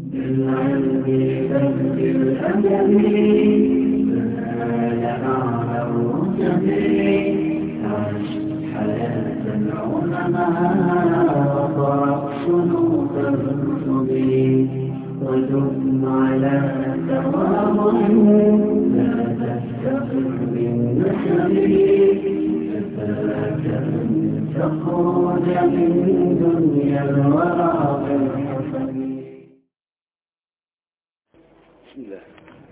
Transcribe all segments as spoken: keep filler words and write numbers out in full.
بالعلم بل بالأدب فنال أعلى الرتب عش حياة العلماء وقرأ صنوف الكتب ودم على تواضع لا تستقر بالنسب كفاك أن تخرج من دنيا الورى بالحسب. بسم الله.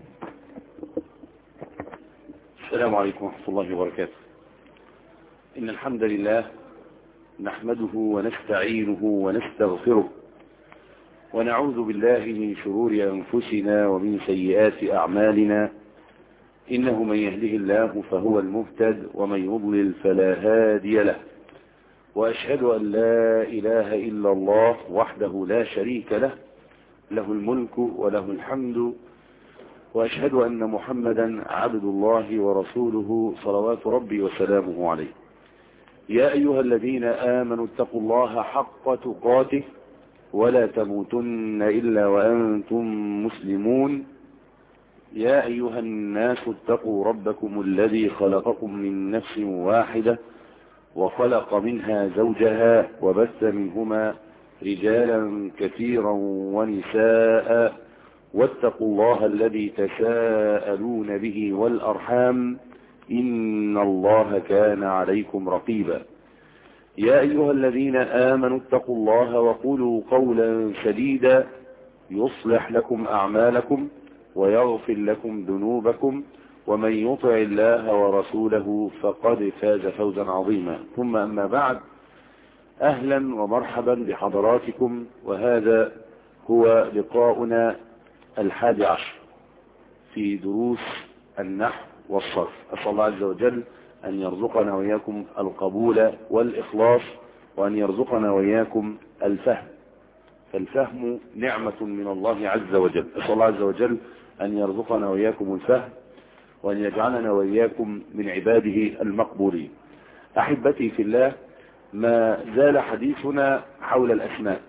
السلام عليكم ورحمة الله وبركاته. إن الحمد لله نحمده ونستعينه ونستغفره ونعوذ بالله من شرور أنفسنا ومن سيئات أعمالنا. إنه من يهده الله فهو المهتد ومن يضلل فلا هادي له. وأشهد أن لا إله إلا الله وحده لا شريك له له الملك وله الحمد. وأشهد أن محمدا عبد الله ورسوله صلوات ربي وسلامه عليه. يا أيها الذين آمنوا اتقوا الله حق تقاته ولا تموتن إلا وأنتم مسلمون. يا أيها الناس اتقوا ربكم الذي خلقكم من نفس واحدة وخلق منها زوجها وبث منهما رجالا كثيرا ونساء واتقوا الله الذي تساءلون به والأرحام إن الله كان عليكم رقيبا. يا أيها الذين آمنوا اتقوا الله وقولوا قولا سديدا يصلح لكم أعمالكم ويغفر لكم ذنوبكم ومن يطع الله ورسوله فقد فاز فوزا عظيما. ثم أما بعد، أهلا ومرحبا بحضراتكم، وهذا هو لقاؤنا الحادي عشر في دروس النحو والصرف. أسأل الله عز وجل أن يرزقنا وإياكم القبول والإخلاص وأن يرزقنا وإياكم الفهم، فالفهم نعمة من الله عز وجل. أسأل الله عز وجل أن يرزقنا وإياكم الفهم وأن يجعلنا وإياكم من عباده المقبولين. أحبتي في الله، ما زال حديثنا حول الأسماء،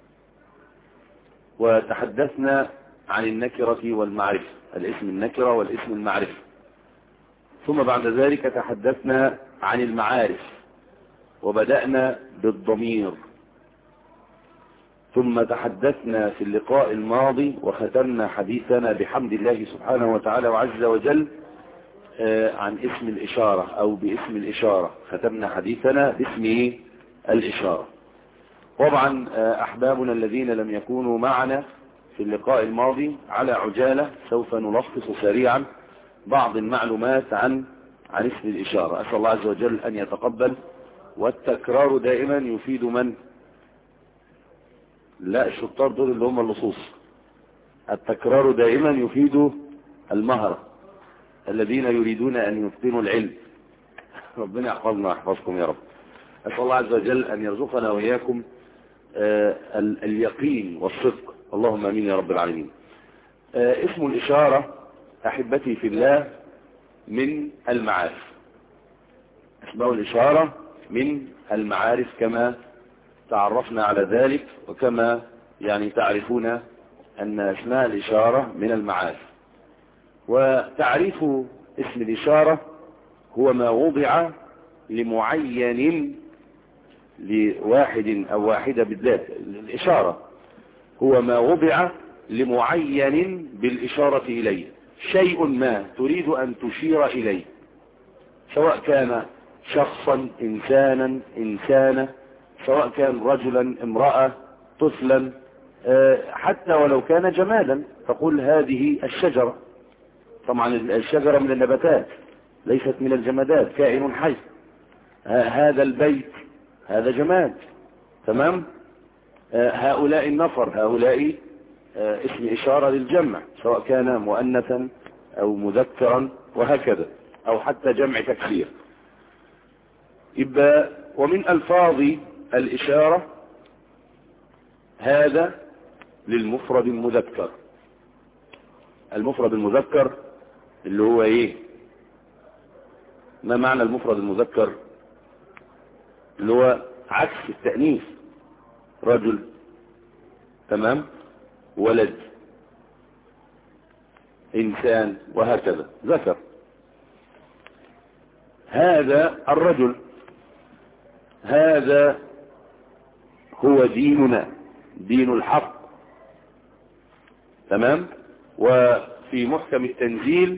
وتحدثنا عن النكرة والمعرفة، الاسم النكرة والاسم المعرفة. ثم بعد ذلك تحدثنا عن المعارف وبدأنا بالضمير. ثم تحدثنا في اللقاء الماضي وختمنا حديثنا بحمد الله سبحانه وتعالى وعز وجل عن اسم الإشارة أو باسم الإشارة. ختمنا حديثنا باسم الإشارة. طبعا أحبابنا الذين لم يكونوا معنا في اللقاء الماضي، على عجالة سوف نلخص سريعا بعض المعلومات عن عن اسم الإشارة. أسأل الله عز وجل أن يتقبل. والتكرار دائما يفيد من؟ لا، الشطار دول اللي هم اللصوص. التكرار دائما يفيد المهرة، الذين يريدون أن يتقنوا العلم. ربنا يحفظنا ويحفظكم يا رب. أسأل الله عز وجل أن يرزقنا وإياكم آه اليقين والصدق، اللهم امين يا رب العالمين. آه اسم الإشارة أحبتي في الله من المعارف. اسماء الإشارة من المعارف كما تعرفنا على ذلك، وكما يعني تعرفون أن اسماء الإشارة من المعارف. وتعريف اسم الإشارة هو ما وضع لمعين لواحد أو واحدة بالذات. الإشارة هو ما وضع لمعين بالإشارة إليه، شيء ما تريد أن تشير إليه، سواء كان شخصا، إنسانا، إنسانة، سواء كان رجلا، امرأة، طفلا، حتى ولو كان جمادا تقول هذه الشجرة. طبعا الشجرة من النباتات ليست من الجمادات، كائن حي. هذا البيت هذا جماد. تمام. هؤلاء النفر هؤلاء اسم إشارة للجمع، سواء كان مؤنثا أو مذكرا وهكذا، أو حتى جمع تكسير. يبقى ومن ألفاظ الإشارة هذا للمفرد المذكر. المفرد المذكر اللي هو ايه؟ ما معنى المفرد المذكر؟ اللي هو عكس التأنيث، رجل. تمام. ولد، إنسان، وهكذا ذكر. هذا الرجل، هذا هو ديننا، دين الحق. تمام. وفي محكم التنزيل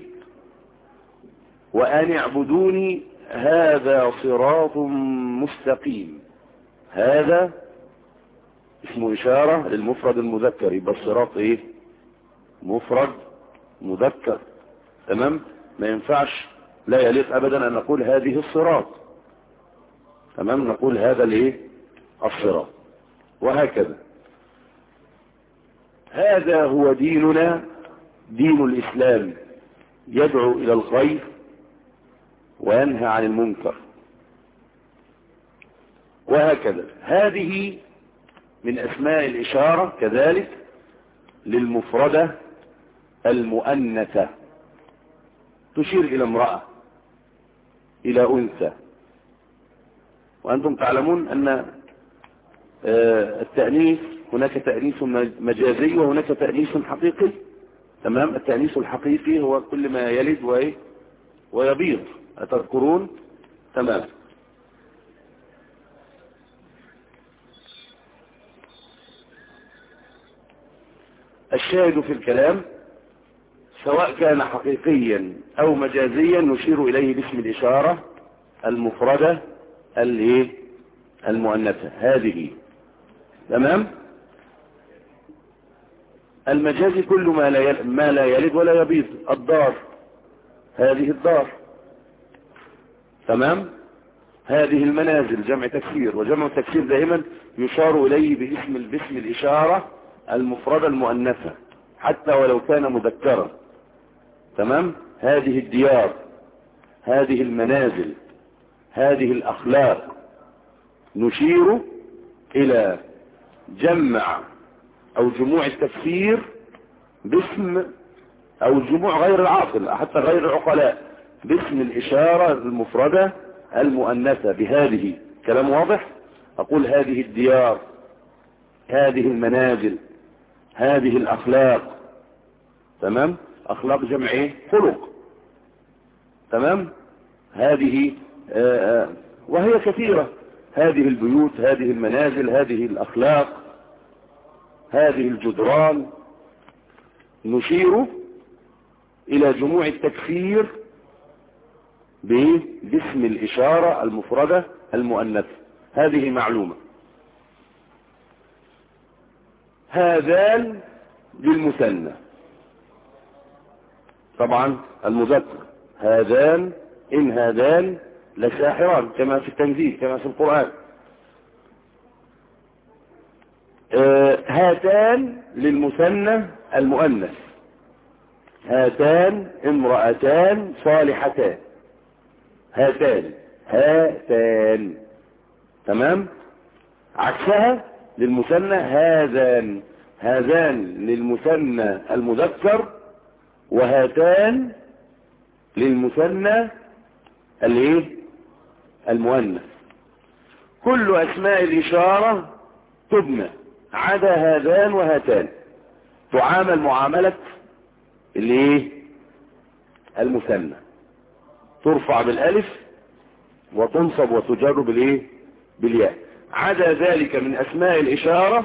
وأن اعبدوني هذا صراط مستقيم. هذا اسمه إشارة للمفرد المذكر، يبقى الصراط ايه؟ مفرد مذكر. تمام. ما ينفعش، لا يليق ابدا ان نقول هذه الصراط. تمام. نقول هذا الايه؟ الصراط. وهكذا. هذا هو ديننا، دين الإسلام، يدعو إلى الخير وينهى عن المنكر. وهكذا. هذه من أسماء الإشارة كذلك للمفردة المؤنثة، تشير إلى امرأة، إلى أنثى. وأنتم تعلمون أن التأنيث هناك تأنيث مجازي وهناك تأنيث حقيقي. تمام. التأنيث الحقيقي هو كل ما يلد ويبيض، أتذكرون؟ تمام. الشاهد في الكلام سواء كان حقيقيا أو مجازيا نشير إليه باسم الإشارة المفردة المؤنثة هذه. تمام. المجازي كل ما لا يلد, ما لا يلد ولا يبيض. الدار، هذه الدار. تمام. هذه المنازل، جمع تكسير، وجمع التكسير دائما يشار إليه باسم باسم الإشارة المفردة المؤنثة حتى ولو كان مذكرا. تمام. هذه الديار، هذه المنازل، هذه الأخلاق، نشير إلى جمع أو جموع التكسير باسم، أو الجموع غير العاقل حتى غير العقلاء، باسم الإشارة المفردة المؤنثة بهذه. كلام واضح؟ أقول هذه الديار، هذه المنازل، هذه الأخلاق. تمام. أخلاق جمع ايه؟ خلق. تمام. هذه آآ آآ وهي كثيرة، هذه البيوت، هذه المنازل، هذه الأخلاق، هذه الجدران. نشير إلى جموع التكسير باسم الإشارة المفردة المؤنثة. هذه معلومة. هذان للمثنى طبعا المذكر. هذان، إن هذان لساحران، كما في التنزيل، كما في القرآن. آه هاتان للمثنى المؤنث. هاتان امرأتان صالحتان. هاتان، هاتان. تمام. عكسها للمثنى هذان. هذان للمثنى المذكر، وهاتان للمثنى الايه؟ المؤنث. كل اسماء الاشاره تبنى عدا هذان وهاتان، تعامل معامله الايه؟ المثنى، ترفع بالالف وتنصب وتجر بالايه؟ بالياء. عدا ذلك من اسماء الاشاره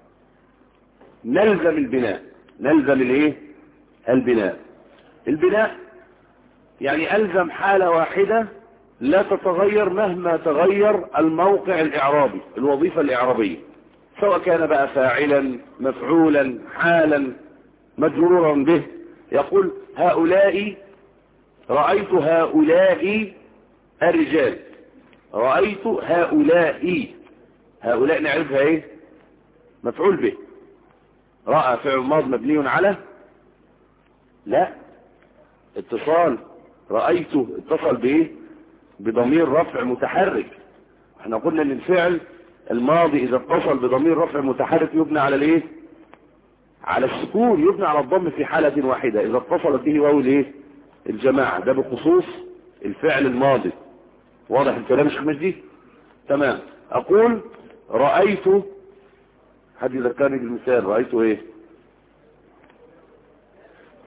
نلزم البناء. نلزم الايه؟ البناء. البناء يعني ألزم حالة واحدة لا تتغير مهما تغير الموقع الإعرابي، الوظيفة الإعرابية، سواء كان بقى فاعلا، مفعولا، حالا، مجرورا به. يقول هؤلاء، رأيت هؤلاء الرجال، رأيت هؤلاء. هؤلاء نعرفها ايه؟ مفعول به. رأى فعل ماض مبني على، لا، اتصال. رأيته اتصل بايه؟ بضمير رفع متحرك. احنا قلنا ان الفعل الماضي اذا اتصل بضمير رفع متحرك يبنى على الايه؟ على السكون، يبنى على الضم في حالة واحدة اذا اتصلت به واو الايه؟ الجماعة. ده بخصوص الفعل الماضي. واضح الكلام يا شيخ مجدي؟ تمام. اقول رأيت، حد يذكرني بالمثال، رأيت ايه؟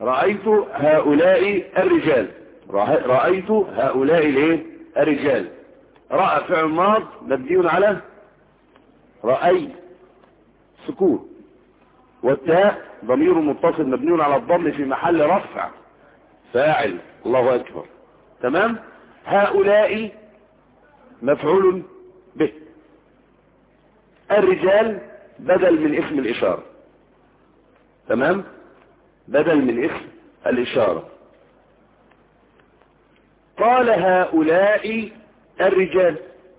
رأيت هؤلاء الرجال، رأيت هؤلاء الايه الرجال. رأى فعل ماض مبني على رأي سكون، والتاء ضمير متصل مبني على الضم في محل رفع فاعل. الله أكبر. تمام. هؤلاء مفعول به. الرجال بدل من اسم الإشارة. تمام. بدل من اسم الإشارة. قال هؤلاء الرجال.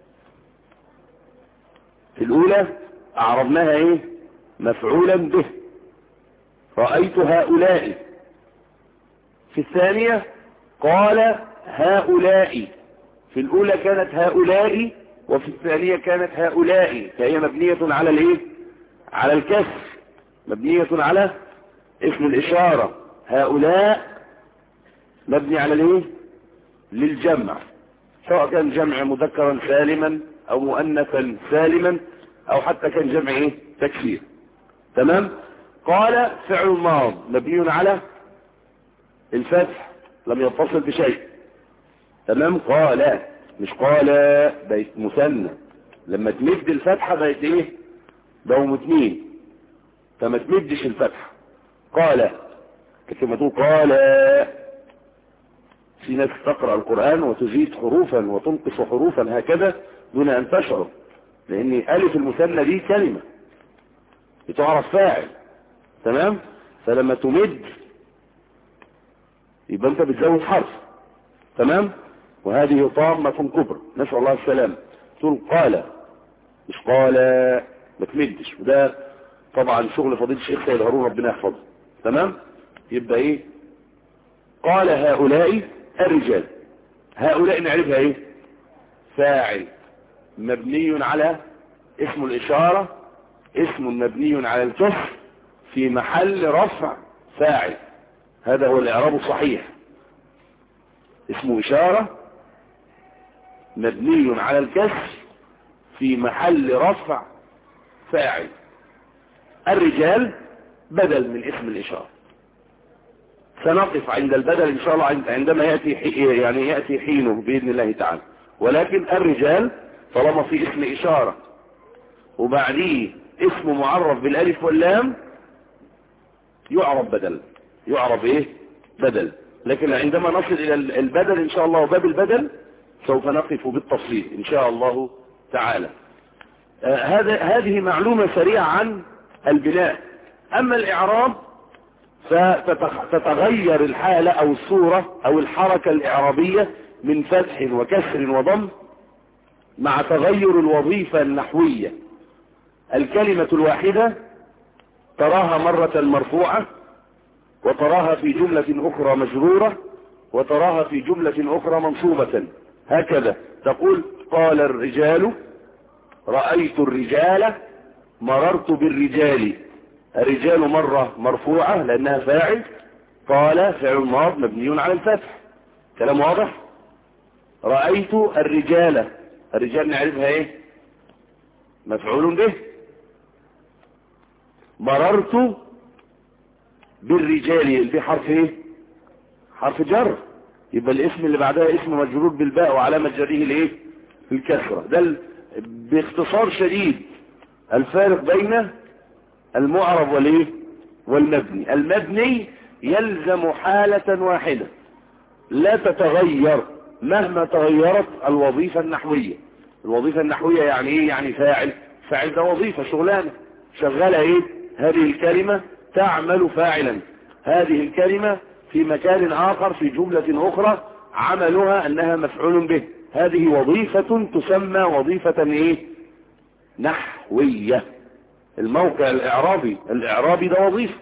في الأولى أعرضناها إيه مفعولا به، رأيت هؤلاء. في الثانية قال هؤلاء. في الأولى كانت هؤلاء، وفي الثانية كانت هؤلاء، فهي مبنية على الإيه على الكسر، مبنية على اسم الإشارة. هؤلاء مبني على الإيه للجمع، سواء كان جمع مذكرا سالما أو مؤنثا سالما أو حتى كان جمع إيه تكسير. تمام. قال فعل ماض مبني على الفتح لم يتصل بشيء. تمام. قال مش قال بقت مثنى، لما تمد الفتحة بقت ايه دوم اتنين، فما تمدش الفتحة. قال كما تقول قال. في ناس تقرأ القرآن وتزيد حروفا وتنقص حروفا هكذا دون ان تشعر، لان الف المثنى دي كلمة بتعرف فاعل. تمام. فلما تمد يبقى انت بتزود حرف. تمام. وهذه طامة كبرى، نسأل الله السلام. تقول قال مش قال، ما تمدش، وده طبعا شغل فضيلة الشيخ سيد هارون ربنا يحفظه. تمام. يبقى ايه قال هؤلاء الرجال. هؤلاء نعرفها ايه فاعل مبني على اسم الإشارة، اسم مبني على الكسر في محل رفع فاعل. هذا هو الإعراب الصحيح. اسم إشارة مبني على الكسر في محل رفع فاعل. الرجال بدل من اسم الإشارة. سنقف عند البدل إن شاء الله عندما يأتي يعني يأتي حينه بإذن الله تعالى. ولكن الرجال طالما في اسم إشارة وبعديه اسم معرف بالالف واللام يعرب بدل، يعرب ايه بدل. لكن عندما نصل الى البدل ان شاء الله وباب البدل سوف نقف بالتفصيل ان شاء الله تعالى. آه هذا هذه معلومة سريعة عن البناء. اما الاعراب فتتغير الحالة او الصورة او الحركة الاعرابية من فتح وكسر وضم مع تغير الوظيفة النحوية. الكلمة الواحدة تراها مرة مرفوعة، وتراها في جملة أخرى مجرورة، وتراها في جملة أخرى منصوبة. هكذا تقول قال الرجال، رأيت الرجال، مررت بالرجال. الرجال مرة مرفوعة لأنها فاعل، قال فعل ماض مبني على الفتح. كلام واضح. رأيت الرجال. الرجال نعرفها ايه مفعول به. مررت بالرجال دي حرف ايه حرف جر، يبقى الاسم اللي بعدها اسم مجرور بالباء وعلامة جره الايه الكسرة. ده باختصار شديد الفارق بين المعرب والايه والمبني. المبني يلزم حالة واحدة لا تتغير مهما تغيرت الوظيفة النحوية. الوظيفة النحوية يعني ايه؟ يعني فاعل. فاعل ده وظيفة شغلانة شغالة ايه؟ هذه الكلمة تعمل فاعلا. هذه الكلمة في مكان آخر في جملة أخرى عملها أنها مفعول به. هذه وظيفة تسمى وظيفة ايه؟ نحوية. الموقع الإعرابي الإعرابي ده وظيفة.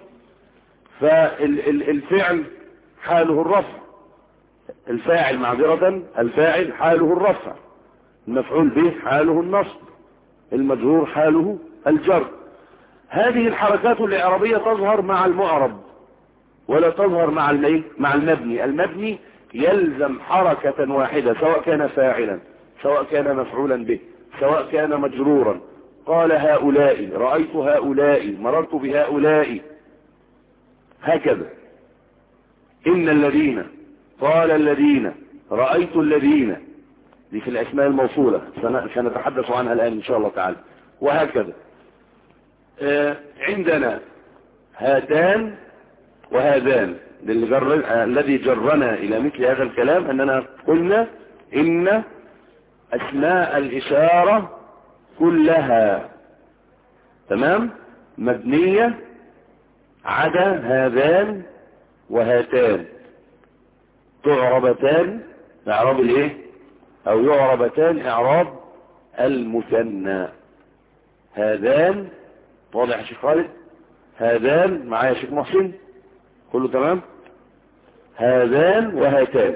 فالفعل حاله الرفع، الفاعل معذرة الفاعل حاله الرفع، المفعول به حاله النصب، المجرور حاله الجر. هذه الحركات الإعرابية تظهر مع المعرب ولا تظهر مع مع المبني. المبني يلزم حركة واحدة سواء كان فاعلا سواء كان مفعولا به سواء كان مجرورا. قال هؤلاء، رأيت هؤلاء، مررت بهؤلاء، هكذا. إن الذين، قال الذين، رأيت الذين، دي في الأسماء الموصولة سنتحدث عنها الآن إن شاء الله تعالى. وهكذا آه عندنا هاتان وهذان، جر... الذي جرنا إلى مثل هذا الكلام أننا قلنا إن أسماء الإشارة كلها تمام مبنية عدا هذان وهاتان، تعربتان إعراب الايه او يعربتان إعراب المثنى. هذان واضح يا شيخ خالد؟ هذان معايا يا شيخ محسن؟ كله تمام؟ هذان وهاتان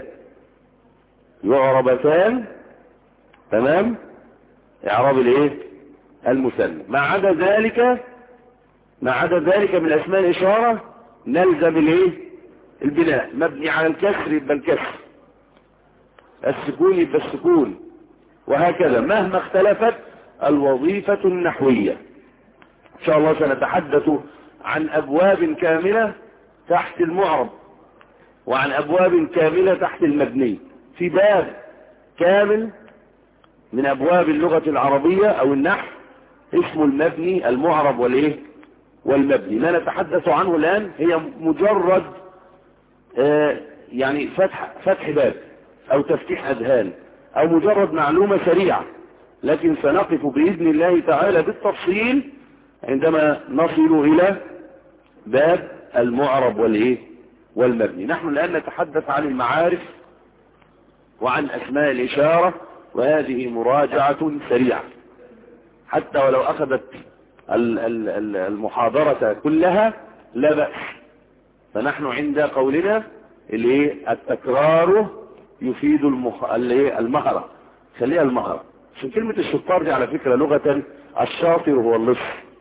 يعربتان تمام إعراب الايه المثنى. ما عدا ذلك ما عدا ذلك من اسماء الاشاره نلزم الايه البناء، مبني على الكسر يبقى الكسر، السكون يبقى السكون، وهكذا مهما اختلفت الوظيفه النحويه. ان شاء الله سنتحدث عن ابواب كامله تحت المعرب وعن ابواب كامله تحت المبني. في باب كامل من ابواب اللغه العربيه او النحو اسمه المبني المعرب والايه والمبني. ما نتحدث عنه الآن هي مجرد آه يعني فتح فتح باب أو تفتيح أذهان أو مجرد معلومة سريعة، لكن سنقف بإذن الله تعالى بالتفصيل عندما نصل إلى باب المعرب والإيه والمبني. نحن الآن نتحدث عن المعارف وعن أسماء الإشارة، وهذه مراجعة سريعة حتى ولو أخذت المحاضرة كلها لا بأس. فنحن عند قولنا التكرار يفيد المخ... المهرة، خليها المهرة. عشان كلمة الشطار دي على فكرة لغة الشاطر هو اللص،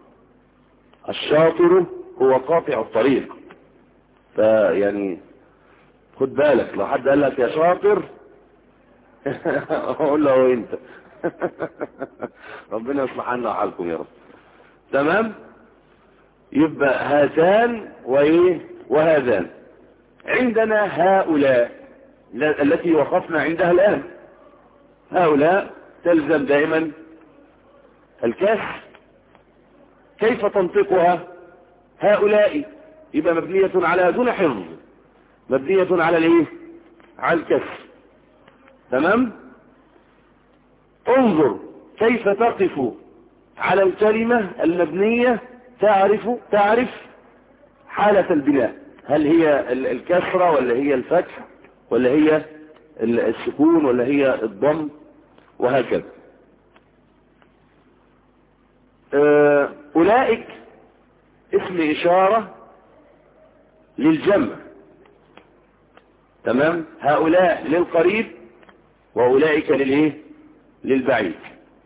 الشاطر هو قاطع الطريق. فيعني خد بالك لو حد قال لك يا شاطر اقول له انت ربنا يصلح عنا حالكم يا رب. تمام. يبقى هاتان وايه وهذان. عندنا هؤلاء التي وقفنا عندها الآن، هؤلاء تلزم دائما الكسر. كيف تنطقها؟ هؤلاء يبقى مبنية على دون حفظ، مبنية على الايه على الكسر. تمام. انظر كيف تقف على الكلمة المبنية، تعرف تعرف حالة البناء، هل هي الكسرة ولا هي الفتح ولا هي السكون ولا هي الضم وهكذا. أولئك اسم إشارة للجمع. تمام. هؤلاء للقريب وأولئك للإيه للبعيد.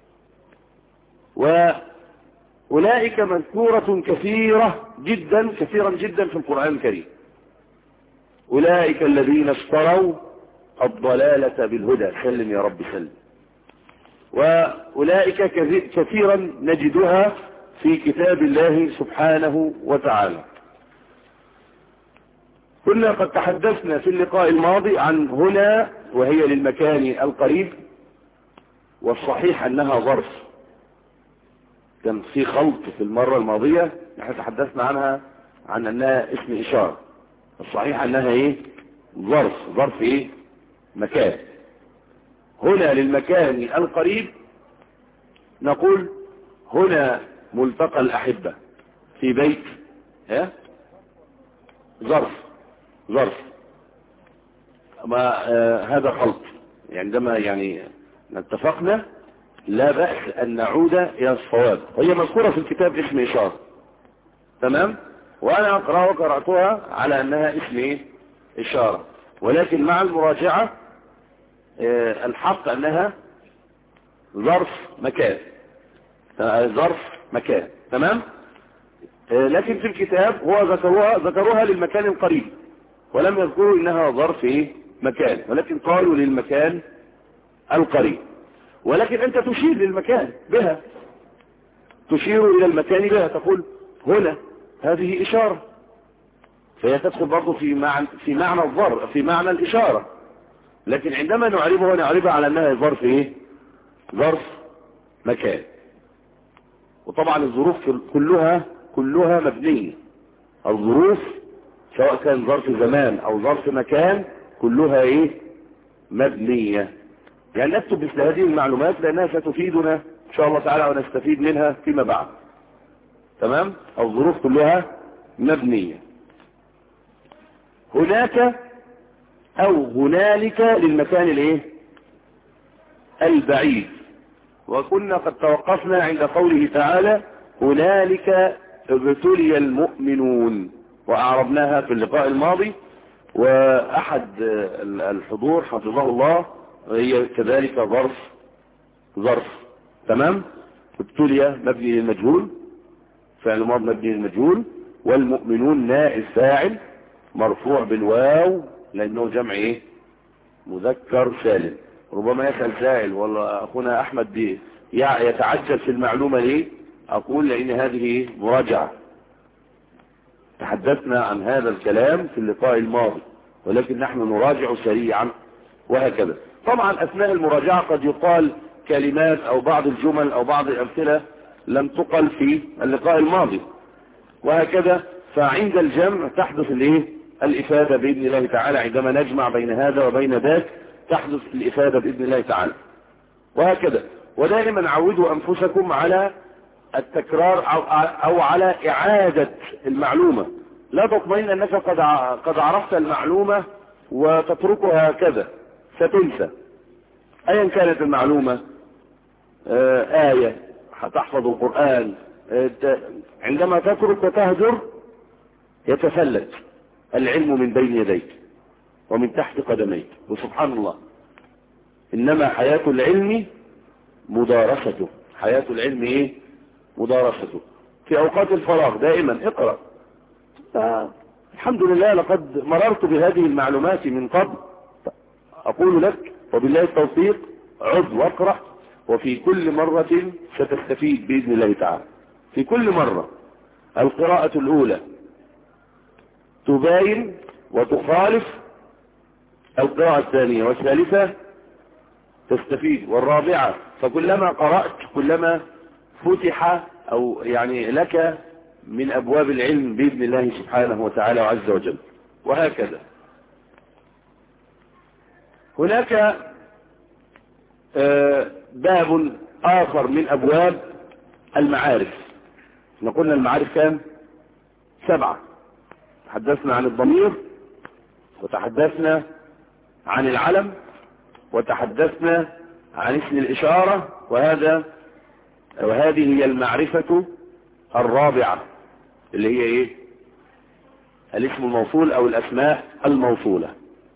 وأولئك مذكورة كثيرة جدا كثيرا جدا في القرآن الكريم. أولئك الذين اشتروا الضلالة بالهدى، سلم يا رب سلم. وأولئك كثيرا نجدها في كتاب الله سبحانه وتعالى. كنا قد تحدثنا في اللقاء الماضي عن هنا وهي للمكان القريب، والصحيح أنها ظرف. كان في خلط في المرة الماضية نحن تحدثنا عنها عن أنها اسم إشارة، الصحيح أنها إيه ظرف. ظرف إيه مكان. هنا للمكان القريب نقول هنا ملتقى الأحبة في بيت ها ظرف ظرف ما آه هذا خلط. عندما يعني اتفقنا لا بأس أن نعود إلى الصواب. هي مذكورة في الكتاب اسم إشارة. تمام. وأنا أقرأ وقرأتها على أنها اسم إيه إشارة، ولكن مع المراجعة آه الحق أنها ظرف مكان. ظرف مكان. تمام. آه لكن في الكتاب هو ذكروها ذكروها للمكان القريب ولم يذكروا إنها ظرف إيه مكان، ولكن قالوا للمكان القريب. ولكن أنت تشير للمكان بها، تشير إلى المكان بها، تقول هنا هذه إشارة. فهي تدخل برضه في معنى في معنى الظرف، في معنى الإشارة، لكن عندما نعربها نعربها على أنها ظرف إيه؟ ظرف مكان. وطبعا الظروف كلها كلها مبنية. الظروف سواء كان ظرف زمان أو ظرف مكان كلها إيه؟ مبنية. يعني نكتب مثل هذه المعلومات لأنها ستفيدنا إن شاء الله تعالى ونستفيد منها فيما بعد. تمام؟ الظروف كلها مبنية. هناك أو هنالك للمكان الإيه؟ البعيد. وكنا قد توقفنا عند قوله تعالى هنالك ابتلي المؤمنون، وأعربناها في اللقاء الماضي، وأحد الحضور حفظه الله هي كذلك ظرف ظرف تمام. ابتلي مبني للمجهول، فعل ماضي مبني للمجهول، والمؤمنون نائب فاعل مرفوع بالواو لأنه جمع ايه؟ مذكر سالم. ربما يسأل سائل والله أخونا أحمد دي يتعجل في المعلومة ليه؟ أقول لأن هذه مراجعة، تحدثنا عن هذا الكلام في اللقاء الماضي، ولكن نحن نراجع سريعا وهكذا. طبعا أثناء المراجعة قد يقال كلمات أو بعض الجمل أو بعض الأمثلة لم تقل في اللقاء الماضي وهكذا. فعند الجمع تحدث الايه؟ الإفادة بإذن الله تعالى. عندما نجمع بين هذا وبين ذاك تحدث الإفادة بإذن الله تعالى وهكذا. ودائما عودوا أنفسكم على التكرار أو على إعادة المعلومة. لا تطمئن أنك قد قد عرفت المعلومة وتتركها هكذا، ستنسى. أيا كانت المعلومة، آية، تحفظ القرآن، عندما تترك وتهجر يتفلت العلم من بين يديك ومن تحت قدميك. وسبحان الله، إنما حياة العلم مدارسته. حياة العلم إيه؟ مدارسته. في أوقات الفراغ دائما اقرأ. الحمد لله لقد مررت بهذه المعلومات من قبل. أقول لك وبالله التوفيق عد واقرأ، وفي كل مرة ستستفيد بإذن الله تعالى. في كل مرة القراءة الأولى تباين وتخالف القراءة الثانية، والثالثة تستفيد، والرابعة. فكلما قرأت كلما فتح أو يعني لك من أبواب العلم بإذن الله سبحانه وتعالى وعز وجل وهكذا. هناك باب آخر من أبواب المعارف. نقولنا المعارف كام؟ سبعة. تحدثنا عن الضمير، وتحدثنا عن العلم، وتحدثنا عن اسم الإشارة، وهذا وهذه هي المعرفة الرابعة اللي هي ايه؟ الاسم الموصول او الاسماء الموصولة.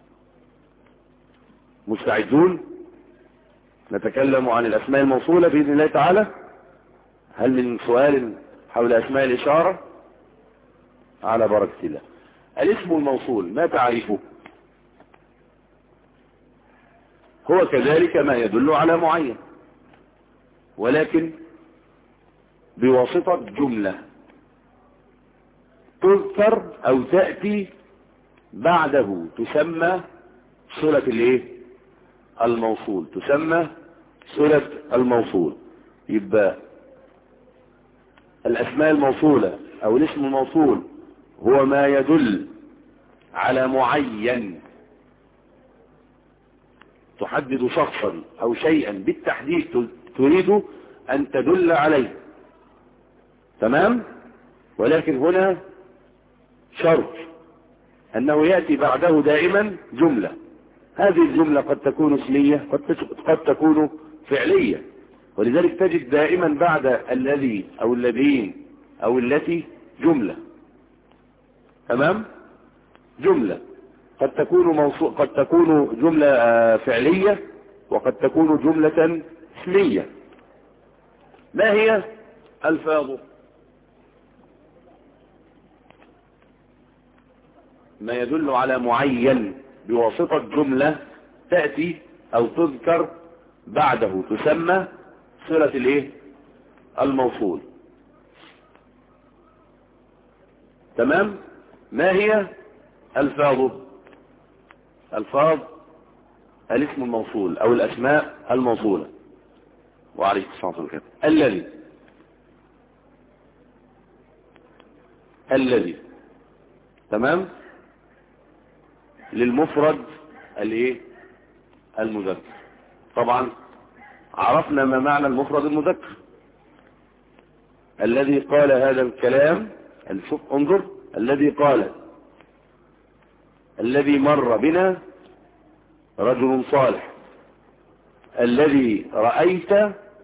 مستعدون؟ نتكلم عن الاسماء الموصولة بإذن الله تعالى. هل من سؤال حول اسماء الاشارة؟ على بركة الله. الاسم الموصول ما تعريفه؟ هو كذلك ما يدل على معين، ولكن بواسطة جملة تذكر او تأتي بعده، تسمى صلة الايه؟ الموصول. تسمى صلة الموصول. يبقى الاسماء الموصولة او الاسم الموصول هو ما يدل على معين، تحدد شخصا او شيئا بالتحديد تريد ان تدل عليه. تمام؟ ولكن هنا شرط انه يأتي بعده دائما جملة. هذه الجملة قد تكون اسمية، قد تكون فعلية، ولذلك تجد دائما بعد الذي او الذين او التي جملة. تمام؟ جملة قد تكون موصول، قد تكون جملة فعلية، وقد تكون جملة اسمية. ما هي الفاظه؟ ما يدل على معين بواسطة جملة تأتي او تذكر بعده، تسمى صلة الايه؟ الموصول. تمام؟ ما هي ألفاظه؟ ألفاظ الاسم الموصول أو الأسماء الموصولة. وعليكم السلام والسلام. الذي الذي تمام للمفرد الايه المذكر. طبعا عرفنا ما معنى المفرد المذكر. الذي قال هذا الكلام، شوف انظر، الذي قال الذي مر بنا رجل صالح، الذي رأيت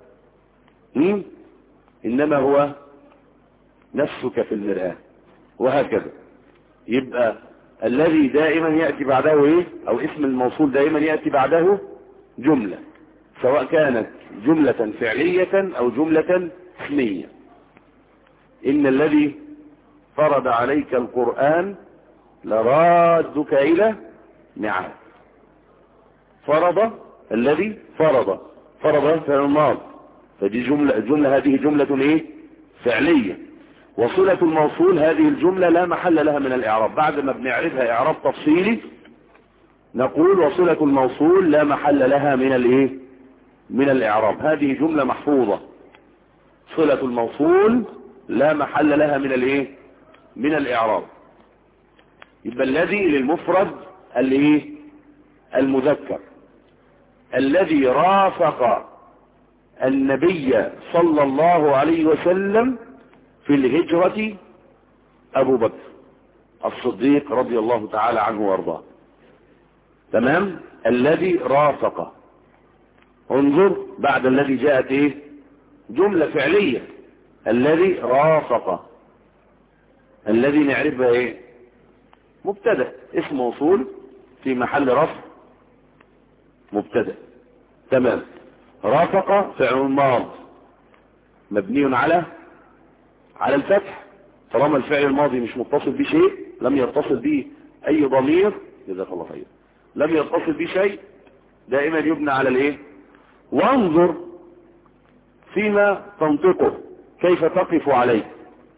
إنما هو نفسك في المرآة، وهكذا. يبقى الذي دائما يأتي بعده ايه، او اسم الموصول دائما يأتي بعده جملة، سواء كانت جملة فعلية او جملة اسمية. إن الذي فرض عليك القرآن لرادك إلى معاد. فرض، الذي فرض، فرض فعل الماضي، فدي جملة، الجملة هذه جملة ايه فعلية. وصلة الموصول هذه الجملة لا محل لها من الإعراب. بعد ما بنعرفها إعراب تفصيلي نقول وصلة الموصول لا محل لها من الايه من الإعراب. هذه جملة محفوظة، صلة الموصول لا محل لها من الايه من الإعراب. يبقى الذي للمفرد الايه المذكر. الذي رافق النبي صلى الله عليه وسلم في الهجرة أبو بكر الصديق رضي الله تعالى عنه وارضاه. تمام. الذي رافق، انظر بعد الذي جاءت ايه جملة فعلية. الذي رافق، الذي نعرفها ايه مبتدأ، اسم موصول في محل رفع مبتدأ. تمام. رافق فعل ماض مبني على على الفتح، طالما الفعل الماضي مش متصل بشيء، لم يتصل به اي ضمير، جزاك الله خير، لم يتصل بشيء، دائما يبنى على الايه. وانظر فيما تنطقه كيف تقف عليه.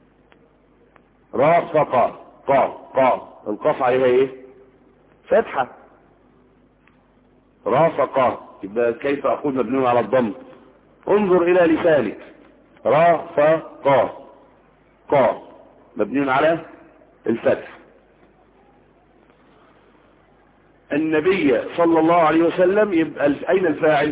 رافق، قا قا القاف عليها ايه فتحة. رافق، يبقى كيف اقول مبني على الضم. انظر الى لسانك. رافق، قا مبني على الفتح. النبي صلى الله عليه وسلم، يبقى اين الفاعل؟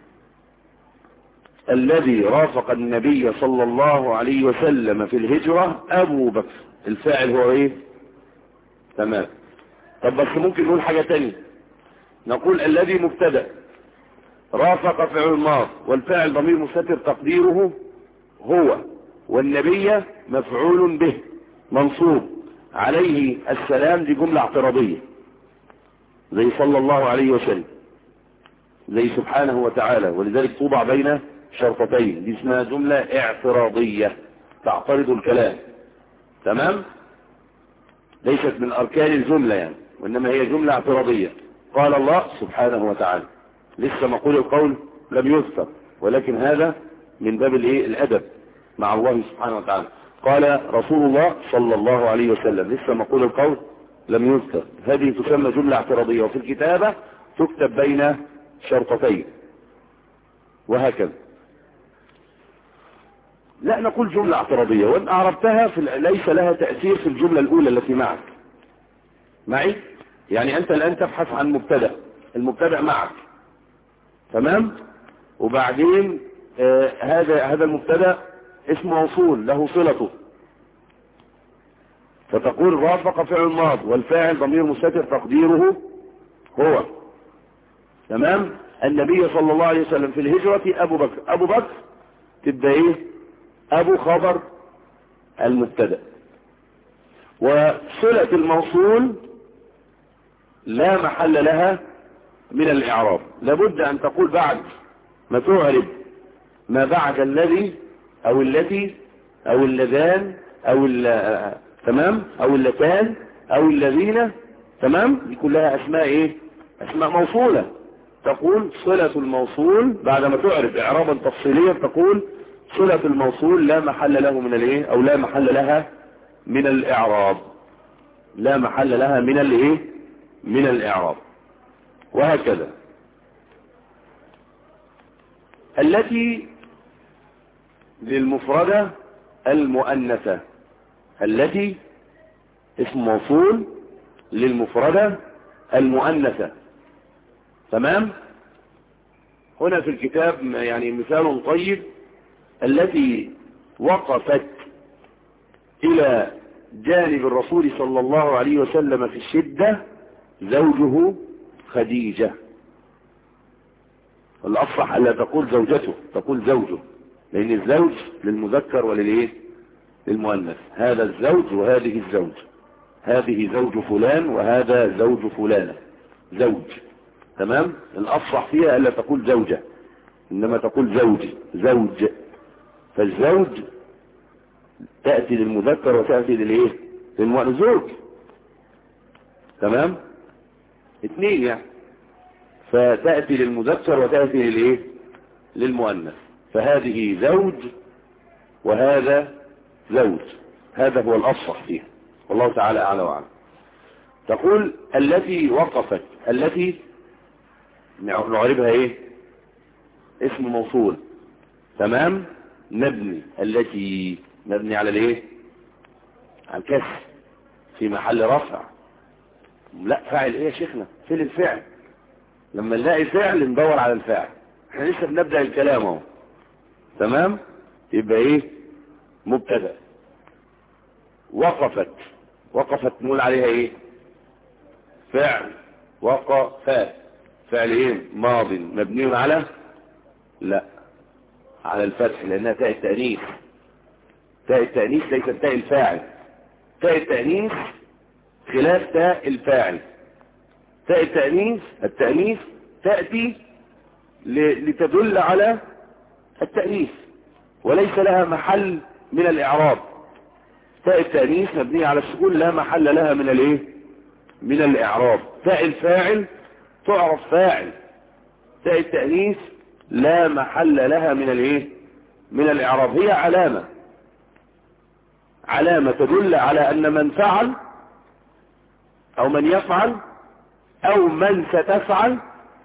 الذي رافق النبي صلى الله عليه وسلم في الهجرة أبو بكر. الفاعل هو ايه؟ تمام. طب بس ممكن نقول حاجة تانية، نقول الذي مبتدأ، رافق فعل ماض، والفاعل ضمير مستتر تقديره هو، والنبي مفعول به منصوب، عليه السلام دي جملة اعتراضية زي صلى الله عليه وسلم، زي سبحانه وتعالى، ولذلك توضع بين شرطتين، دي اسمها جملة اعتراضية تعترض الكلام. تمام. ليست من اركان الجملة يعني، وانما هي جملة اعتراضية. قال الله سبحانه وتعالى، لسه مقول القول لم يذكر، ولكن هذا من باب الايه الادب مع الله سبحانه وتعالى. قال رسول الله صلى الله عليه وسلم، لسه مقول القول لم يذكر. هذه تسمى جملة اعتراضية، وفي الكتابة تكتب بين شرطتين، وهكذا. لا نقول جملة اعتراضية، وان اعربتها في ليس لها تأثير في الجملة الاولى التي معك معي. يعني انت الان تبحث عن مبتدأ، المبتدأ معك، تمام. وبعدين آه هذا هذا المبتدأ اسم موصول له صلته، فتقول رافق فعل ماض، والفاعل ضمير مستتر تقديره هو. تمام. النبي صلى الله عليه وسلم في الهجرة أبو بكر. أبو بكر تبقى ايه؟ أبو خبر المبتدأ. وصلة الموصول لا محل لها من الإعراب. لابد أن تقول بعد ما تعرب ما بعد الذي أو التي أو اللذان أو تمام أو اللتان أو الذين، تمام. دي كلها أسماء إيه؟ أسماء موصولة. تقول صلة الموصول بعد ما تعرب إعرابا تفصيليا، تقول صلة الموصول لا محل له من الإيه أو لا محل لها من الإعراب. لا محل لها من الايه من الاعراب. وهكذا التي للمفردة المؤنثة، التي اسم موصول للمفردة المؤنثة. تمام. هنا في الكتاب يعني مثال طيب: التي وقفت إلى جانب الرسول صلى الله عليه وسلم في الشدة زوجه خديجة. الأصح ألا تقول زوجته، تقول زوجه، لأن الزوج للمذكر وللإيه للمؤنث. هذا الزوج وهذه الزوج، هذه زوج فلان وهذا زوج فلانة، زوج. تمام. الأصح فيها ألا تقول زوجة، إنما تقول زوج، زوج. فالزوج تأتي للمذكر وتأتي للإيه للمؤنث، زوج. تمام. اثنين يعني، فتأتي للمذكر وتأتي للإيه للمؤنث. فهذه زوج وهذا زوج، هذا هو الأصح فيها، والله تعالى أعلى وأعلم. تقول التي وقفت، التي نعربها ايه اسم موصول. تمام. مبني، التي مبني على الايه على الكسر في محل رفع. لا فاعل ايه يا شيخنا؟ فين الفعل؟ لما نلاقي فعل ندور على الفاعل، احنا لسه بنبدأ الكلام اهو. تمام. يبقى ايه مبتدأ. وقفت، وقفت نقول عليها ايه فعل. وقفت فعل ايه ماض مبني على لا على الفتح، لانها تاء التأنيث. تاء التأنيث ليست تاء الفاعل. تاء التأنيث خلاف تاء الفاعل. تاء التأنيث التأنيث تأتي لتدل على التأنيث وليس لها محل من الإعراب. تاء التأنيث مبنية على السكون لا محل لها من الايه من الإعراب. تاء الفاعل تعرف فاعل. تاء التأنيث لا محل لها من الايه من الإعراب. هي علامة، علامة تدل على أن من فعل أو من يفعل أو من ستفعل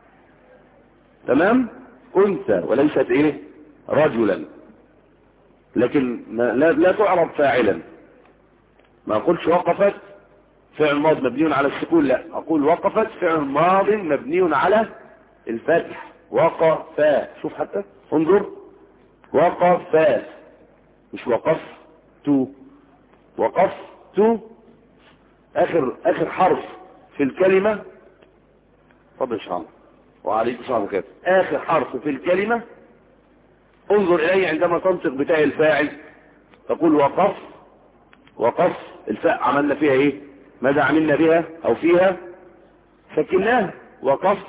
تمام أنثى وليست إيه رجلا. لكن لا, لا تعرف فاعلا. ما أقولش وقفت فعل ماض مبني على السكون، لا أقول وقفت فعل ماض مبني على الفتح. وقفا، شوف حتى انظر، وقفا مش وقفت. وقفت آخر آخر حرف في الكلمة. فضل شعر وعليكم صعب كده. آخر حرف في الكلمة انظر إليه عندما تنطق بتاء الفاعل تقول وقف. وقف الفاء عملنا فيها ايه؟ ماذا عملنا بها او فيها؟ سكناها. وقفت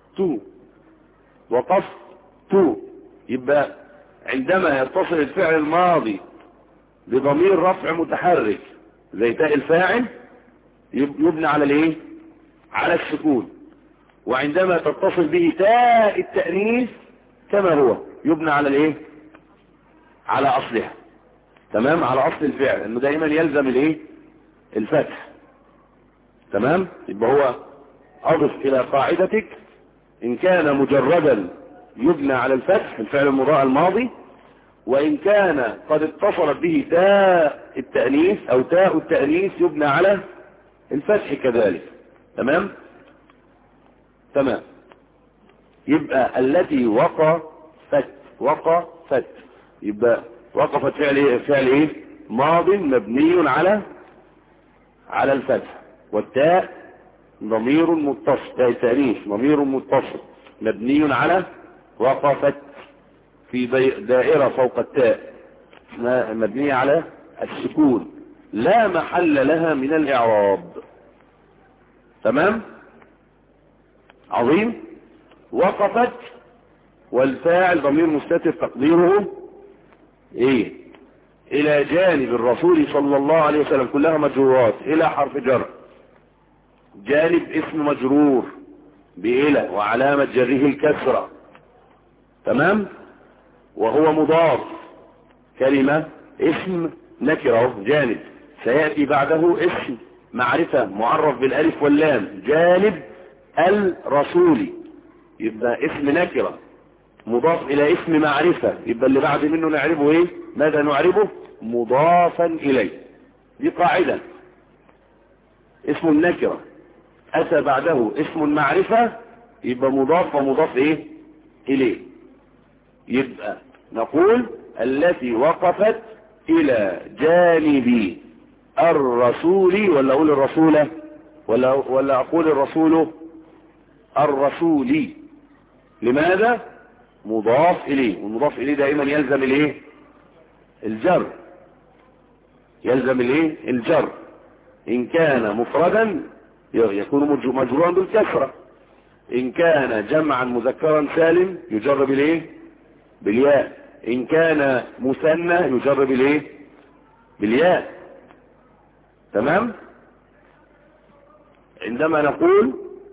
وقفت. يبقى عندما يتصل الفعل الماضي بضمير رفع متحرك زي تاء الفاعل يبنى على الايه على السكون. وعندما تتصل به تاء التأنيث كما هو يبنى على الايه على اصلها. تمام. على اصل الفعل انه دائما يلزم الايه الفتح. تمام. يبقى هو اضف الى قاعدتك ان كان مجردا يبنى على الفتح الفعل المضارع الماضي، وان كان قد اتصلت به تاء التأنيث او تاء التأنيث يبنى على الفتح كذلك. تمام. تمام. يبقى التي وقفت وقفت يبقى وقفت فعل ايه فعل ايه ماض مبني على على الفتح، والتاء ضمير متصل، تاء التأنيث ضمير متصل مبني على وقفت في دائرة فوق التاء مبنية على السكون لا محل لها من الإعراب. تمام. عظيم. وقفت والفاعل ضمير مستتر تقديره ايه الى جانب الرسول صلى الله عليه وسلم كلها مجرورات الى حرف جر. جانب اسم مجرور بإلى وعلامة جره الكسرة. تمام. وهو مضاف كلمة اسم نكرة جانب سيأتي بعده اسم معرفة معرف بالالف واللام، جانب الرسول يبقى اسم نكرة مضاف الى اسم معرفة، يبقى اللي بعد منه نعربه ايه؟ ماذا نعربه؟ مضافا اليه. دي قاعدة. اسم النكرة اتى بعده اسم معرفة يبقى مضاف ومضاف ايه اليه. يبقى نقول التي وقفت الى جانب الرسول، ولا اقول الرسول ولا ولا اقول الرسول الرسولي. لماذا؟ مضاف اليه، والمضاف اليه دائما يلزم الايه؟ الجر. يلزم الايه؟ الجر. ان كان مفردا يكون مجرورا بالكسره، ان كان جمعا مذكرا سالم يجر بالايه؟ بالياء، ان كان مثنى يجر بالايه؟ بالياء. تمام. عندما نقول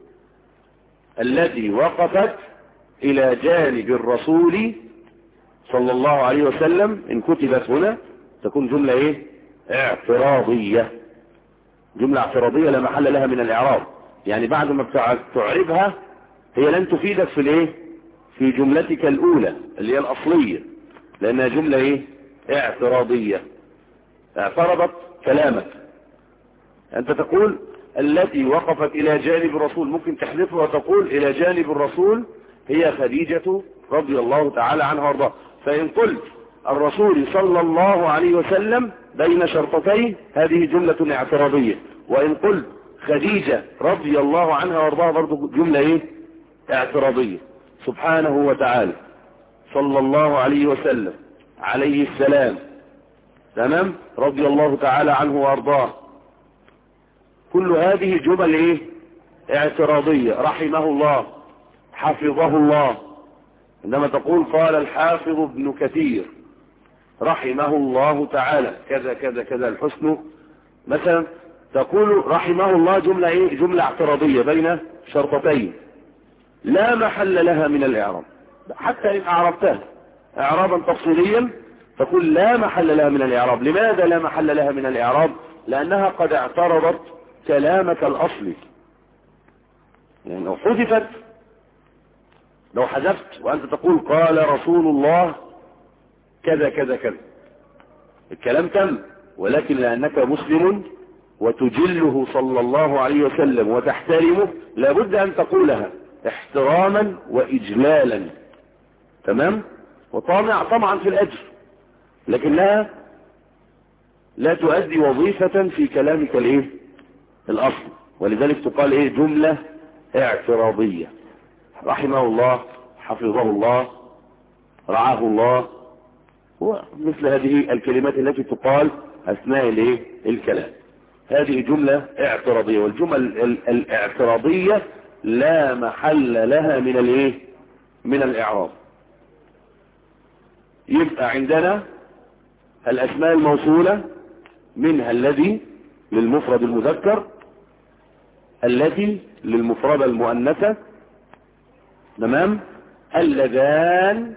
التي وقفت الى جانب الرسول صلى الله عليه وسلم، ان كتبت هنا تكون جملة ايه؟ اعتراضية. جملة اعتراضية لا محل لها من الاعراب، يعني بعد ما تعربها هي لن تفيدك في الايه؟ في جملتك الاولى اللي هي الاصلية، لانها جملة ايه؟ اعتراضية، اعترضت كلامك. انت تقول التي وقفت الى جانب الرسول، ممكن تحذفها وتقول الى جانب الرسول هي خديجة رضي الله تعالى عنها وارضاها. فان قلت الرسول صلى الله عليه وسلم بين شرطتين هذه جملة اعتراضية، وان قلت خديجة رضي الله عنها وارضاها برضو جملة ايه؟ اعتراضية. سبحانه وتعالى صلى الله عليه وسلم عليه السلام، تمام، رضي الله تعالى عنه وارضاه، كل هذه جمل ايه؟ اعتراضية. رحمه الله، حفظه الله. عندما تقول قال الحافظ ابن كثير رحمه الله تعالى كذا كذا كذا الحسن مثلا، تقول رحمه الله جملة ايه؟ جملة اعتراضية بين شرطتين لا محل لها من الاعراب، حتى ان اعربتها اعرابا تفصيليا تقول لا محل لها من الاعراب. لماذا لا محل لها من الاعراب؟ لانها قد اعترضت كلامك الاصلي. يعني لو حذفت، لو حذفت وانت تقول قال رسول الله كذا كذا كذا، الكلام تم، ولكن لانك مسلم وتجله صلى الله عليه وسلم وتحترمه لابد ان تقولها احتراما واجلالا، تمام، وطامع طمعا في الاجر، لكنها لا تؤدي وظيفة في كلامك الايه؟ الاصل. ولذلك تقال ايه؟ جملة اعتراضية. رحمه الله، حفظه الله، رعاه الله، ومثل هذه الكلمات التي تقال اثناء الايه؟ الكلام. هذه جملة اعتراضية، والجمل الاعتراضية لا محل لها من الايه؟ من الاعراب. يبقى عندنا الاسماء الموصولة منها الذي للمفرد المذكر، التي للمفردة المؤنثة، تمام، اللذان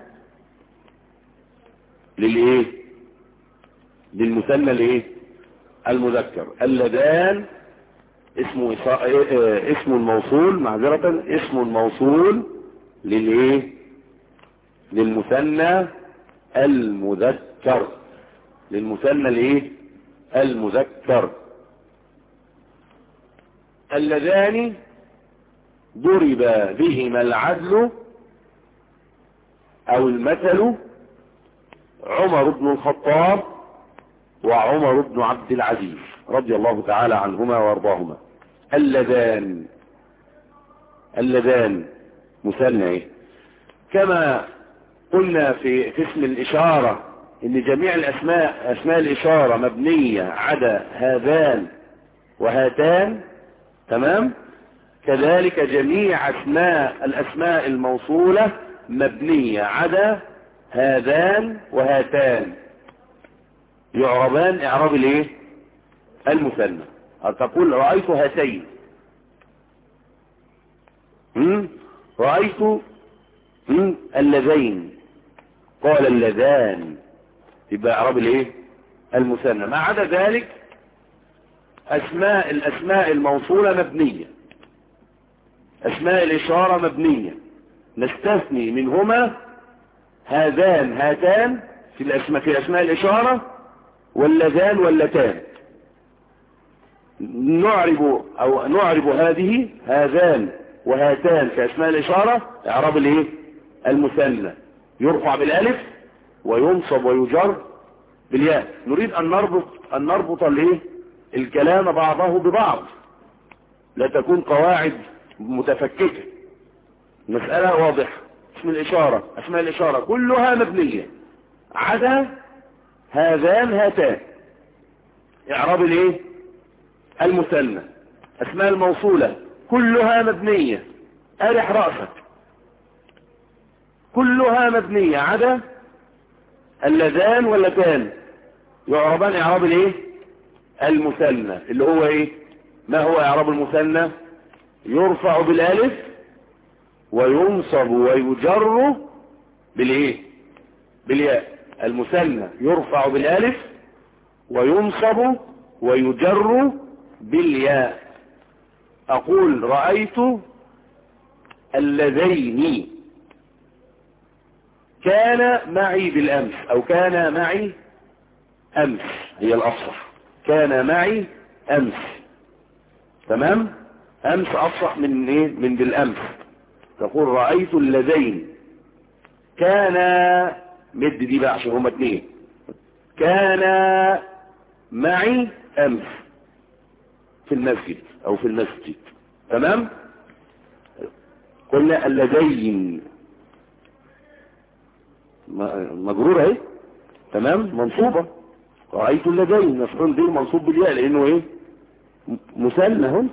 للايه؟ للمثنى الايه؟ المذكر. اللذان اسم اسم الموصول، معذرة، اسم الموصول للايه؟ للمثنى المذكر، للمثنى الايه؟ المذكر. اللذان ضرب بهما العدل او المثل عمر بن الخطاب وعمر بن عبد العزيز رضي الله تعالى عنهما وارضاهما. اللذان، اللذان مثنى ايه؟ كما قلنا في اسم الاشارة ان جميع الاسماء اسماء الاشارة مبنية عدا هذان وهاتان، تمام، كذلك جميع اسماء الاسماء الموصولة مبنية عدا هذان وهاتان، يعربان اعراب الايه؟ المثنى. تقول رأيت هاتين، رأيت اللذين، قال اللذان، يبقى اعراب الايه؟ المثنى. ما عدا ذلك أسماء الأسماء الموصولة مبنية، أسماء الإشارة مبنية، نستثني منهما هذان هاتان في الأسماء في أسماء الإشارة واللذان واللتان. نعرب أو نعرب هذه هذان وهاتان في أسماء الإشارة إعراب الإيه؟ المثنى، يرفع بالألف وينصب ويجر بالياء. نريد أن نربط أن نربط الإيه؟ الكلام بعضه ببعض، لا تكون قواعد متفككة، مسألة واضحة. اسم الإشارة أسماء الإشارة كلها مبنية عدا هذان هاتان، إعراب الإيه؟ المثنى. أسماء الموصولة كلها مبنية، أرح رأسك، كلها مبنية عدا اللذان واللتان، يعربان إعراب الإيه؟ المثنى، اللي هو إيه؟ ما هو إعراب المثنى؟ يرفع بالالف وينصب ويجر بالايه؟ بالياء. المثنى يرفع بالالف وينصب ويجر بالياء. اقول رأيت اللذين كان معي بالامس، او كان معي امس، هي الافصح، كان معي امس. تمام؟ امس افصح من ايه؟ من بالامس. تقول رأيت اللذين كان، مد دي بقى عشان هما اتنين، كان معي امس في المسجد او في المسجد. تمام؟ قلنا اللذين مجرورة اهي، تمام، منصوبة. رأيت اللذين مفعول به منصوب بالياء لانه ايه؟ مثنى هنا.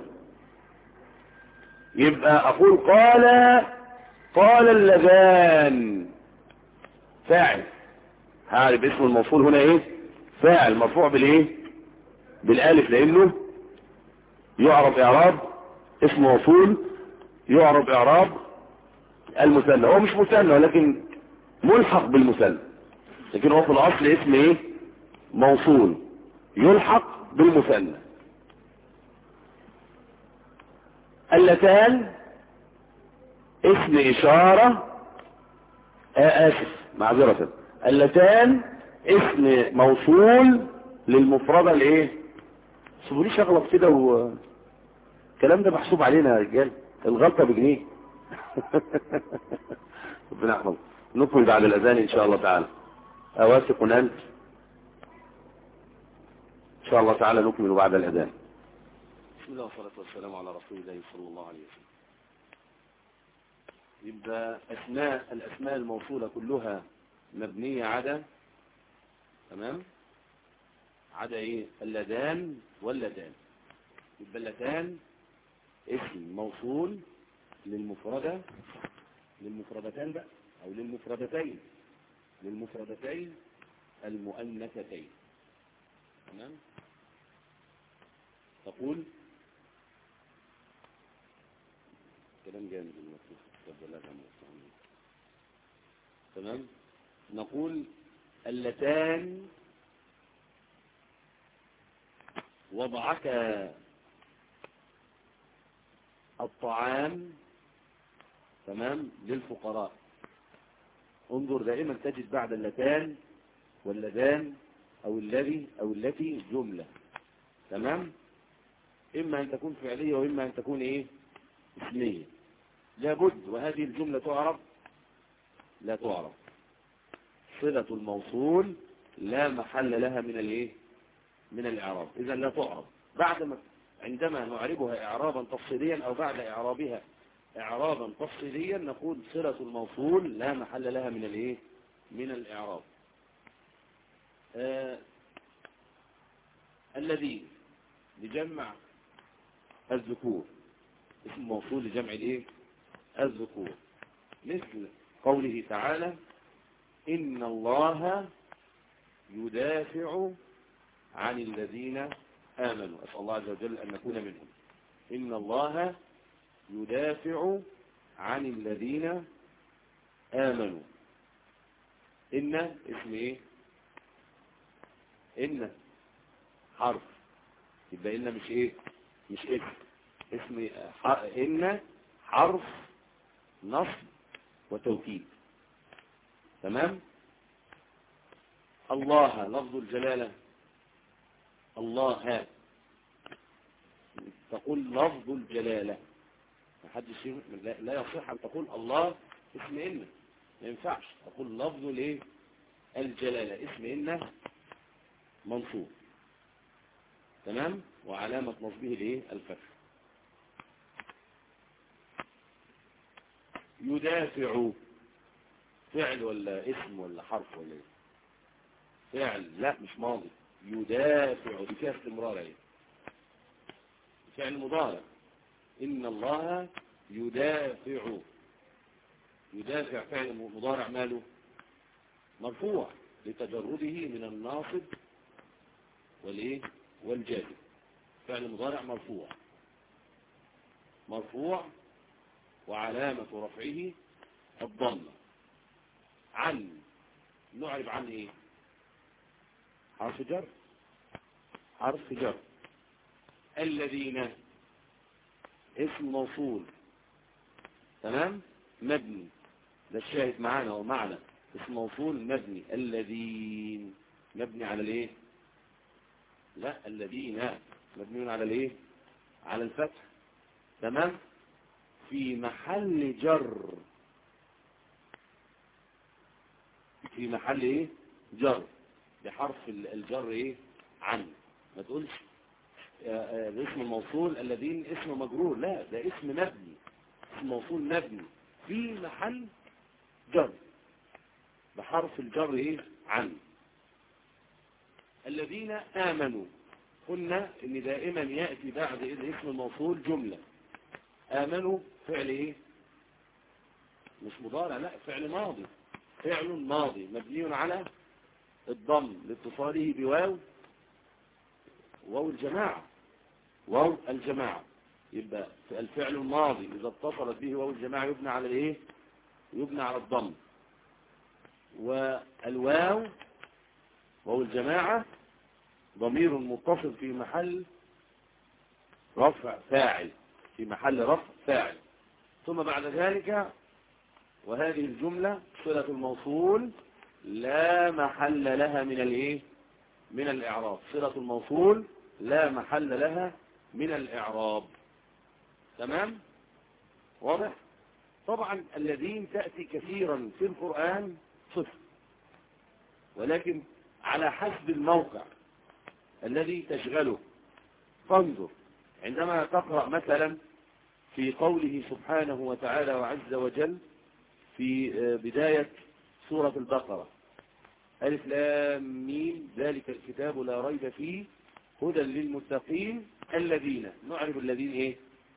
يبقى اقول قال قال اللذان فاعل، هعرف اسم الموصول هنا ايه؟ فاعل مرفوع بالايه؟ بالالف، لانه يعرب اعراب اسم موصول، يعرب اعراب المثنى. هو مش مثنى ولكن ملحق بالمثنى، لكن هو في الاصل اسم ايه؟ موصول يلحق بالمثنى. اللتان اسم اشارة، آه اسف معذرة، اللتان اسم موصول للمفردة الايه؟ سيبولي شغلة كده، والكلام ده محسوب علينا يا رجال، الغلطة بجنيه. ربنا يحفظ. نكمل بعد الاذان ان شاء الله تعالى. اوافق انت ان شاء الله تعالى، نكمل بعد الاذان. بسم الله والصلاة والسلام على رسول الله صلى الله عليه وسلم. يبقى أسماء الأسماء الموصولة كلها مبنية عدا، تمام، عدا إيه؟ اللذان واللتان. يبقى اللتان اسم موصول للمفردة، للمفردتان بقى أو للمفردتين، للمفردتين المؤنثتين. تمام؟ تقول كلام جامد المفروض. تمام؟ نقول اللتان وضعك الطعام، تمام، للفقراء. انظر دائما تجد بعد اللتان واللذان او الذي او التي جملة، تمام، اما ان تكون فعلية واما ان تكون ايه؟ اسمية. لابد. وهذه الجملة تعرف؟ لا تعرف. صلة الموصول لا محل لها من الايه؟ من الاعراب. اذا لا تعرف. بعد ما عندما نعربها اعرابا تفصيليا او بعد اعرابها اعرابا تفصيليا نقول صلة الموصول لا محل لها من الايه؟ من الاعراب. آه الذي لجمع الذكور، اسم موصول لجمع الايه؟ الذكور. مثل قوله تعالى إن الله يدافع عن الذين آمنوا. أسأل الله عز وجل أن نكون منهم. إن الله يدافع عن الذين آمنوا. إن اسم إيه؟ إن حرف يبقى إن مش إيه مش اسم اسم إن حرف نصب وتوكيد. تمام. الله لفظ الجلالة، الله تقول لفظ الجلالة، محدش لا يصح أن تقول الله اسم إن، ما ينفعش تقول لفظ الايه الجلالة. اسم إن منصوب. تمام. وعلامة نصبه الايه الفتح. يدافع فعل ولا اسم ولا حرف ولا ايه؟ فعل، لا مش ماضي. يدافع دي فيها استمرار اهي، فعل مضارع. إن الله يدافع، يدافع فعل مضارع ماله مرفوع لتجرده من الناصب والايه والجازم. فعل مضارع مرفوع مرفوع وعلامة رفعه الضمة. عن نعرب عن ايه؟ حرف جر، حرف جر. الذين اسم موصول. تمام. مبني، ده الشاهد معانا ومعنى اسم موصول مبني. الذين مبني على الايه؟ لا الذين مبني على الايه؟ على الفتح. تمام. في محل جر، في محل ايه جر بحرف الجر ايه عن. ما تقولش الاسم الموصول الذين اسم مجرور، لا ده اسم مبني، اسم موصول مبني في محل جر بحرف الجر ايه عن. الذين آمنوا، قلنا ان دائما يأتي بعد الاسم الموصول جملة. آمنوا فعل ايه مش مضارع، لا فعل ماضي، فعل ماضي مبني على الضم لاتصاله بواو واو الجماعة، واو الجماعة. يبقى الفعل الماضي إذا اتصلت به واو الجماعة يبنى على الايه؟ يبنى على الضم. والواو واو الجماعة ضمير متصل في محل رفع فاعل، في محل رفع فاعل. ثم بعد ذلك وهذه الجملة صلة الموصول لا محل لها من الايه من الإعراب. صلة الموصول لا محل لها من الإعراب. تمام. واضح. طبعا الذين تأتي كثيرا في القرآن صفر، ولكن على حسب الموقع الذي تشغله. فانظر عندما تقرأ مثلا في قوله سبحانه وتعالى وعز وجل في بداية سورة البقرة: ألف لام ميم ذلك الكتاب لا ريب فيه هدى للمتقين الذين. نعرف الذين ايه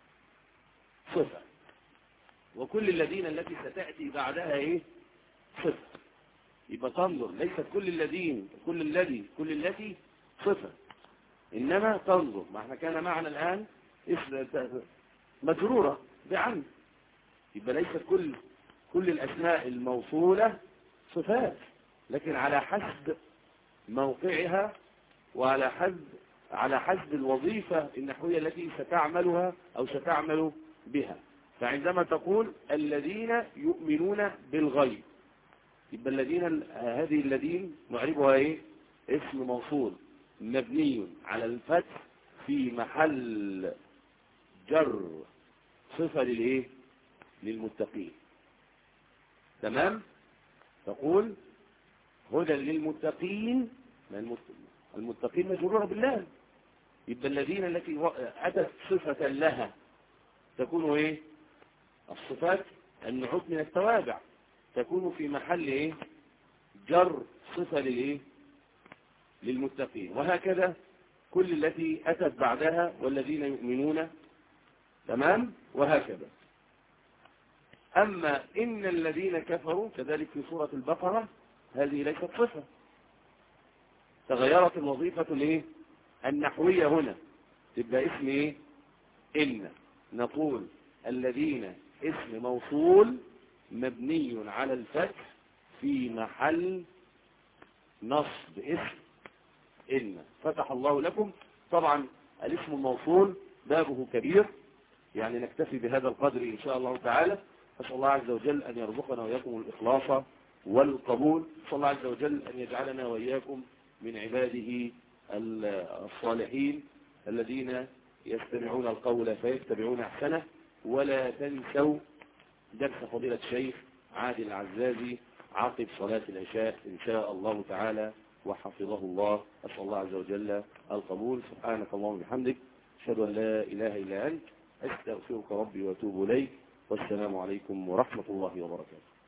صفة، وكل الذين التي ستأتي بعدها ايه صفة. يبقى تنظر ليست كل الذين كل الذي كل التي صفة، إنما تنظر ما احنا كان معنا الآن اسم مجرورة بعن. يبقى ليست كل كل الأسماء الموصولة صفات، لكن على حسب موقعها وعلى حسب على حسب الوظيفة النحوية التي ستعملها أو ستعمل بها. فعندما تقول الذين يؤمنون بالغيب، يبقى الذين هذه الذين نعربها ايه اسم موصول مبني على الفتح في محل جر صفة للايه للمتقين. تمام. تقول هدى للمتقين، المتقين مجرورة بالله. يبقى الذين التي أتت صفة لها تكون ايه الصفات النعوت من التوابع، تكون في محل ايه جر صفة للايه للمتقين. وهكذا كل التي أتت بعدها والذين يؤمنون. تمام. وهكذا. أما إن الذين كفروا كذلك في سورة البقرة هذه ليست صفة، تغيرت الوظيفة الايه النحوية هنا، تبقى اسم ايه إن. نقول الذين اسم موصول مبني على الفتح في محل نصب اسم إن. فتح الله لكم. طبعا الاسم الموصول بابه كبير، يعني نكتفي بهذا القدر إن شاء الله تعالى. أسأل الله عز وجل أن يرزقنا وإياكم الإخلاص والقبول. أسأل الله عز وجل أن يجعلنا وإياكم من عباده الصالحين الذين يستمعون القول فيتبعون أحسنه. ولا تنسوا درس فضيلة الشيخ عادل العزازي عقب صلاة العشاء إن شاء الله تعالى، وحفظه الله. أسأل الله عز وجل القبول. سبحانك اللهم وبحمدك، أشهد أن لا إله إلا أنت، أستغفرك ربي وأتوب إليك، والسلام عليكم ورحمة الله وبركاته.